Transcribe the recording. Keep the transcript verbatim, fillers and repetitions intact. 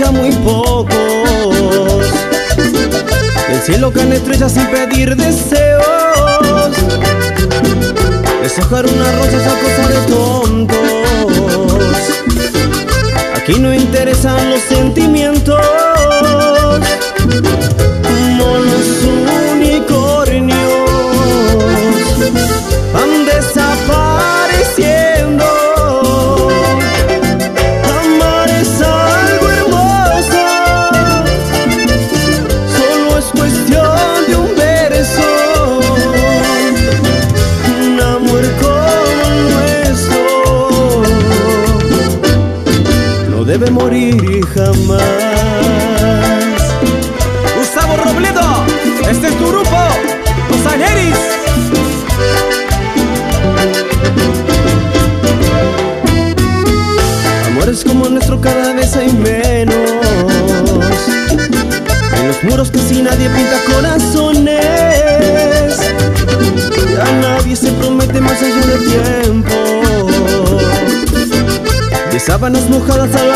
ya muy pocos. Del cielo caen estrellas sin pedir deseos. Deshojar una rosa es cosa de tontos. Aquí no interesan los sentimientos. Monos unicornios van desapareciendo. Amar es algo hermoso, solo es cuestión de un verso. Un amor como el nuestro no debe morir jamás. Gustavo Robledo, este es tu grupo, Los Aneris. Amores como el nuestro cada vez hay menos. En los muros casi nadie pinta corazones. Ya nadie se promete más allá del tiempo. De sábanas mojadas a la